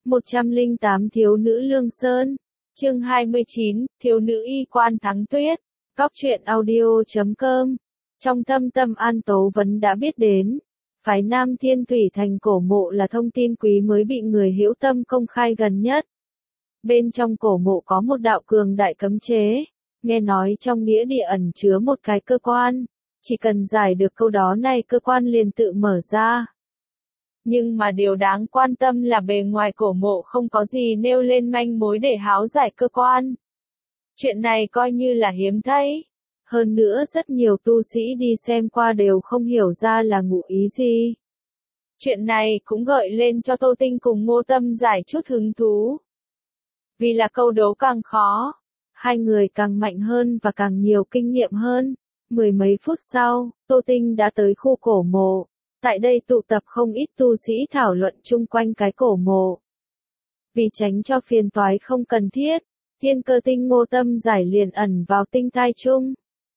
108 Thiếu nữ Lương Sơn. Chương 29, Thiếu nữ y quan Thắng Tuyết. Góc truyện audio.com. Trong thâm tâm An Tố Vấn đã biết đến, phái Nam Thiên Thủy Thành cổ mộ là thông tin quý mới bị người hữu tâm công khai gần nhất. Bên trong cổ mộ có một đạo cường đại cấm chế, nghe nói trong nghĩa địa ẩn chứa một cái cơ quan, chỉ cần giải được câu đó này cơ quan liền tự mở ra. Nhưng mà điều đáng quan tâm là bề ngoài cổ mộ không có gì nêu lên manh mối để háo giải cơ quan. Chuyện này coi như là hiếm thấy. Hơn nữa rất nhiều tu sĩ đi xem qua đều không hiểu ra là ngụ ý gì. Chuyện này cũng gợi lên cho Tô Tinh cùng Ngô Tâm Giải chút hứng thú. Vì là câu đấu càng khó, hai người càng mạnh hơn và càng nhiều kinh nghiệm hơn. Mười mấy phút sau, Tô Tinh đã tới khu cổ mộ. Tại đây tụ tập không ít tu sĩ thảo luận chung quanh cái cổ mộ. Vì tránh cho phiền toái không cần thiết, Thiên Cơ Tinh Ngô Tâm Giải liền ẩn vào tinh thai chung.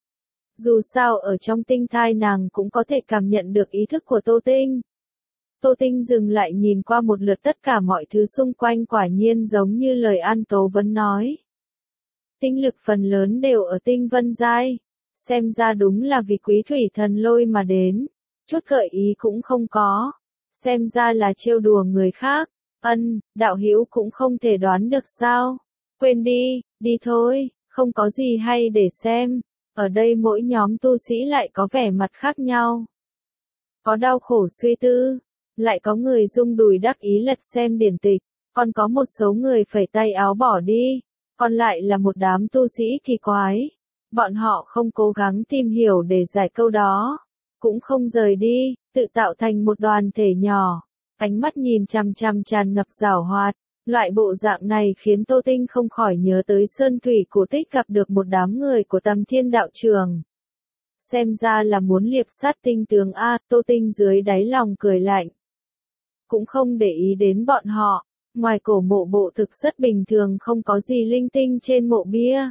Dù sao ở trong tinh thai nàng cũng có thể cảm nhận được ý thức của Tô Tinh. Tô Tinh dừng lại nhìn qua một lượt tất cả mọi thứ xung quanh, quả nhiên giống như lời An Tố Vấn nói. Tinh lực phần lớn đều ở tinh vân giai, xem ra đúng là vì quý thủy thần lôi mà đến. Chút gợi ý cũng không có, xem ra là trêu đùa người khác. Đạo hữu cũng không thể đoán được sao? Quên đi, đi thôi, không có gì hay để xem. Ở đây mỗi nhóm tu sĩ lại có vẻ mặt khác nhau. Có đau khổ suy tư, lại có người rung đùi đắc ý lật xem điển tịch, còn có một số người phẩy tay áo bỏ đi, còn lại là một đám tu sĩ kỳ quái. Bọn họ không cố gắng tìm hiểu để giải câu đó, cũng không rời đi, tự tạo thành một đoàn thể nhỏ, ánh mắt nhìn chằm chằm tràn ngập giảo hoạt. Loại bộ dạng này khiến Tô Tinh không khỏi nhớ tới Sơn Thủy Cổ Tích gặp được một đám người của Tầm Thiên đạo trường. Xem ra là muốn liệp sát tinh tướng A, Tô Tinh dưới đáy lòng cười lạnh. Cũng không để ý đến bọn họ, ngoài cổ mộ bộ thực rất bình thường, không có gì linh tinh trên mộ bia.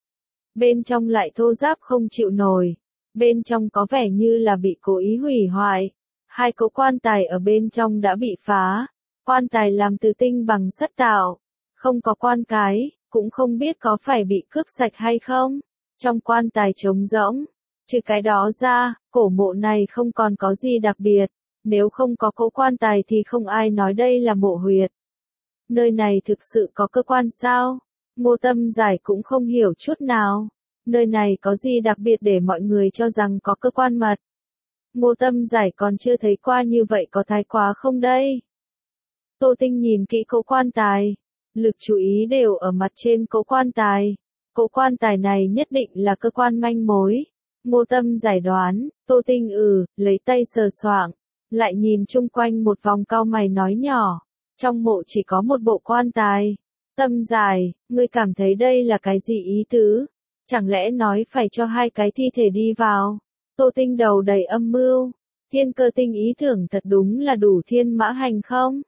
Bên trong lại thô ráp không chịu nổi, bên trong có vẻ như là bị cố ý hủy hoại. Hai cỗ quan tài ở bên trong đã bị phá. Quan tài làm từ tinh bằng sắt tạo, không có quan cái, cũng không biết có phải bị cướp sạch hay không. Trong quan tài trống rỗng, trừ cái đó ra, cổ mộ này không còn có gì đặc biệt. Nếu không có cỗ quan tài thì không ai nói đây là mộ huyệt. Nơi này thực sự có cơ quan sao? Ngô Tâm Giải cũng không hiểu chút nào. Nơi này có gì đặc biệt để mọi người cho rằng có cơ quan mật? Ngô Tâm Giải còn chưa thấy qua như vậy, có thái quá không đây? Tô Tinh nhìn kỹ cỗ quan tài, lực chú ý đều ở mặt trên cỗ quan tài. Cỗ quan tài này nhất định là cơ quan manh mối. Ngô Tâm Giải đoán. Tô Tinh lấy tay sờ soạng, lại nhìn chung quanh một vòng, cau mày nói nhỏ, trong mộ chỉ có một bộ quan tài. Tâm Giải, ngươi cảm thấy đây là cái gì ý tứ? Chẳng lẽ nói phải cho hai cái thi thể đi vào? Tô Tinh đầu đầy âm mưu. Thiên Cơ Tinh ý tưởng thật đúng là đủ thiên mã hành không?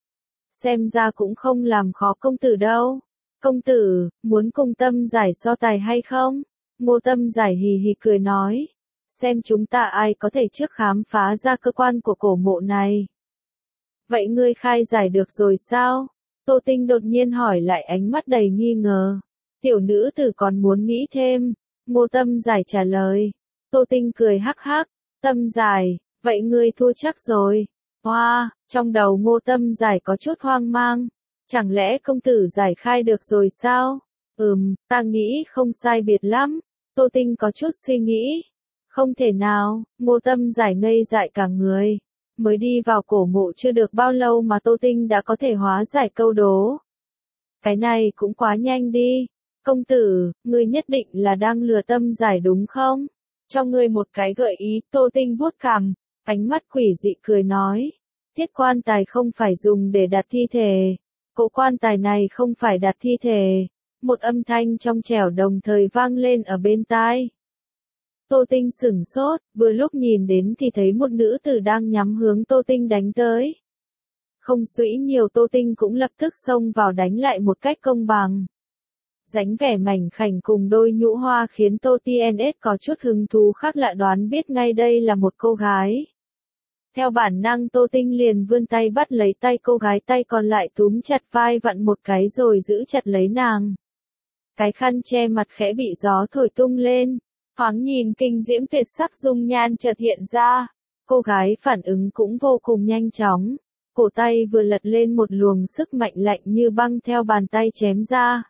Xem ra cũng không làm khó công tử đâu. Công tử, muốn cùng Tâm Giải so tài hay không? Ngô Tâm Giải hì hì cười nói. Xem chúng ta ai có thể trước khám phá ra cơ quan của cổ mộ này. Vậy ngươi khai giải được rồi sao? Tô Tinh đột nhiên hỏi, lại ánh mắt đầy nghi ngờ. Tiểu nữ tử còn muốn nghĩ thêm. Ngô Tâm Giải trả lời. Tô Tinh cười hắc hắc. Tâm Giải, vậy ngươi thua chắc rồi. Hoa, trong đầu Ngô Tâm Giải có chút hoang mang. Chẳng lẽ công tử giải khai được rồi sao? Ta nghĩ không sai biệt lắm. Tô Tinh có chút suy nghĩ. Không thể nào, Ngô Tâm Giải ngây dại cả người. Mới đi vào cổ mộ chưa được bao lâu mà Tô Tinh đã có thể hóa giải câu đố. Cái này cũng quá nhanh đi. Công tử, ngươi nhất định là đang lừa Tâm Giải đúng không? Cho ngươi một cái gợi ý. Tô Tinh vuốt cằm, ánh mắt quỷ dị cười nói. Thiết quan tài không phải dùng để đặt thi thể. Cỗ quan tài này không phải đặt thi thể. Một âm thanh trong trẻo đồng thời vang lên ở bên tai. Tô Tinh sửng sốt, vừa lúc nhìn đến thì thấy một nữ tử đang nhắm hướng Tô Tinh đánh tới. Không suy nhiều, Tô Tinh cũng lập tức xông vào đánh lại một cách công bằng. Dáng vẻ mảnh khảnh cùng đôi nhũ hoa khiến Tô TNS có chút hứng thú khác lạ, đoán biết ngay đây là một cô gái. Theo bản năng Tô Tinh liền vươn tay bắt lấy tay cô gái, tay còn lại túm chặt vai vặn một cái rồi giữ chặt lấy nàng. Cái khăn che mặt khẽ bị gió thổi tung lên, thoáng nhìn kinh diễm tuyệt sắc dung nhan chợt hiện ra. Cô gái phản ứng cũng vô cùng nhanh chóng, cổ tay vừa lật lên một luồng sức mạnh lạnh như băng theo bàn tay chém ra.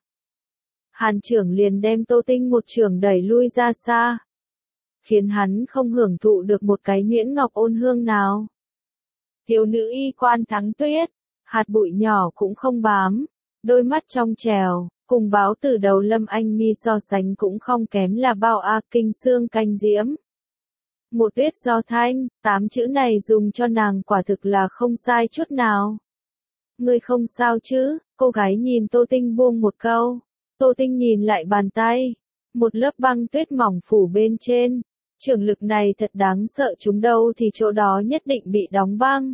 Hàn trưởng liền đem Tô Tinh một chưởng đẩy lui ra xa, khiến hắn không hưởng thụ được một cái nhuyễn ngọc ôn hương nào. Thiếu nữ y quan Thắng Tuyết, hạt bụi nhỏ cũng không bám, đôi mắt trong trèo, cùng báo từ đầu Lâm Anh Mi so sánh cũng không kém là bao kinh xương canh diễm. Một Tuyết do thanh, 8 chữ này dùng cho nàng quả thực là không sai chút nào. Ngươi không sao chứ? Cô gái nhìn Tô Tinh buông một câu. Tô Tinh nhìn lại bàn tay, một lớp băng tuyết mỏng phủ bên trên. Chưởng lực này thật đáng sợ, chúng đâu thì chỗ đó nhất định bị đóng băng.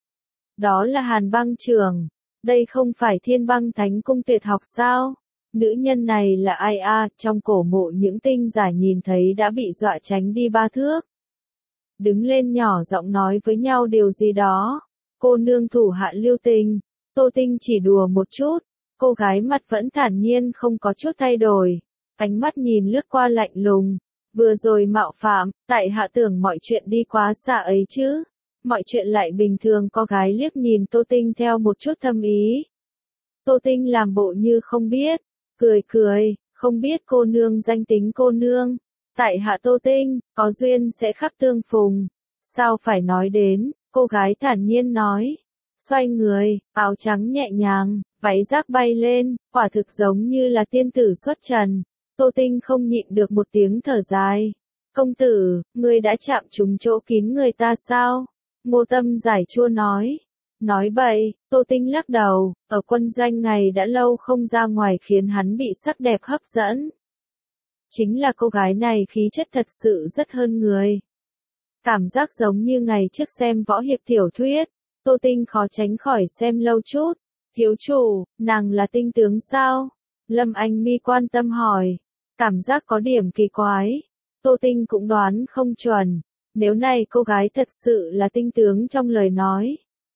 Đó là Hàn băng chưởng, đây không phải Thiên Băng Thánh Cung tuyệt học sao? Nữ nhân này là ai a? Trong cổ mộ những tinh giả nhìn thấy đã bị dọa tránh đi 3 thước. Đứng lên nhỏ giọng nói với nhau điều gì đó. Cô nương thủ hạ lưu tình. Tô Tinh chỉ đùa một chút. Cô gái mặt vẫn thản nhiên không có chút thay đổi. Ánh mắt nhìn lướt qua lạnh lùng. Vừa rồi mạo phạm, tại hạ tưởng mọi chuyện đi quá xa ấy chứ. Mọi chuyện lại bình thường. Cô gái liếc nhìn Tô Tinh theo một chút thâm ý. Tô Tinh làm bộ như không biết. Cười cười, không biết cô nương danh tính cô nương. Tại hạ Tô Tinh, có duyên sẽ khắp tương phùng. Sao phải nói đến, cô gái thản nhiên nói. Xoay người, áo trắng nhẹ nhàng, váy rác bay lên, quả thực giống như là tiên tử xuất trần. Tô Tinh không nhịn được một tiếng thở dài. Công tử, ngươi đã chạm trúng chỗ kín người ta sao? Ngô Tâm giải chua nói. Nói bậy, Tô Tinh lắc đầu, ở quân doanh ngày đã lâu không ra ngoài khiến hắn bị sắc đẹp hấp dẫn. Chính là cô gái này khí chất thật sự rất hơn người. Cảm giác giống như ngày trước xem võ hiệp tiểu thuyết, Tô Tinh khó tránh khỏi xem lâu chút. Thiếu chủ, nàng là tinh tướng sao? Lâm Anh Mi quan tâm hỏi. Cảm giác có điểm kỳ quái. Tô Tinh cũng đoán không chuẩn. Nếu này cô gái thật sự là tinh tướng trong lời nói.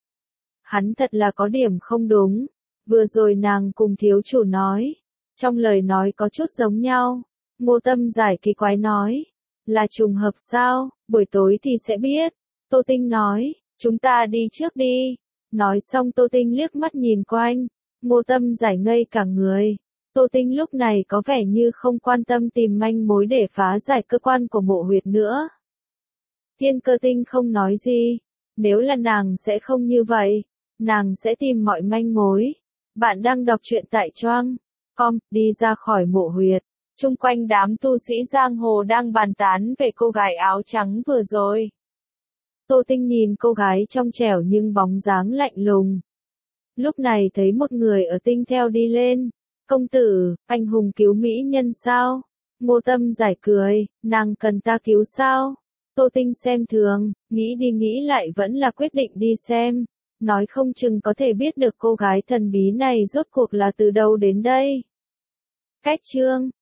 Hắn thật là có điểm không đúng. Vừa rồi nàng cùng thiếu chủ nói. Trong lời nói có chút giống nhau. Ngô Tâm giải kỳ quái nói. Là trùng hợp sao, buổi tối thì sẽ biết. Tô Tinh nói, chúng ta đi trước đi. Nói xong Tô Tinh liếc mắt nhìn quanh. Ngô Tâm giải ngây cả người. Tô Tinh lúc này có vẻ như không quan tâm tìm manh mối để phá giải cơ quan của mộ huyệt nữa. Thiên Cơ Tinh không nói gì. Nếu là nàng sẽ không như vậy. Nàng sẽ tìm mọi manh mối. Bạn đang đọc truyện tại Choang.com, đi ra khỏi mộ huyệt. Chung quanh đám tu sĩ giang hồ đang bàn tán về cô gái áo trắng vừa rồi. Tô Tinh nhìn cô gái trong trẻo nhưng bóng dáng lạnh lùng. Lúc này thấy một người ở Tinh theo đi lên. Công tử, anh hùng cứu mỹ nhân sao? Ngô Tâm giải cười, nàng cần ta cứu sao? Tô Tinh xem thường, nghĩ đi nghĩ lại vẫn là quyết định đi xem. Nói không chừng có thể biết được cô gái thần bí này rốt cuộc là từ đâu đến đây. Cách chương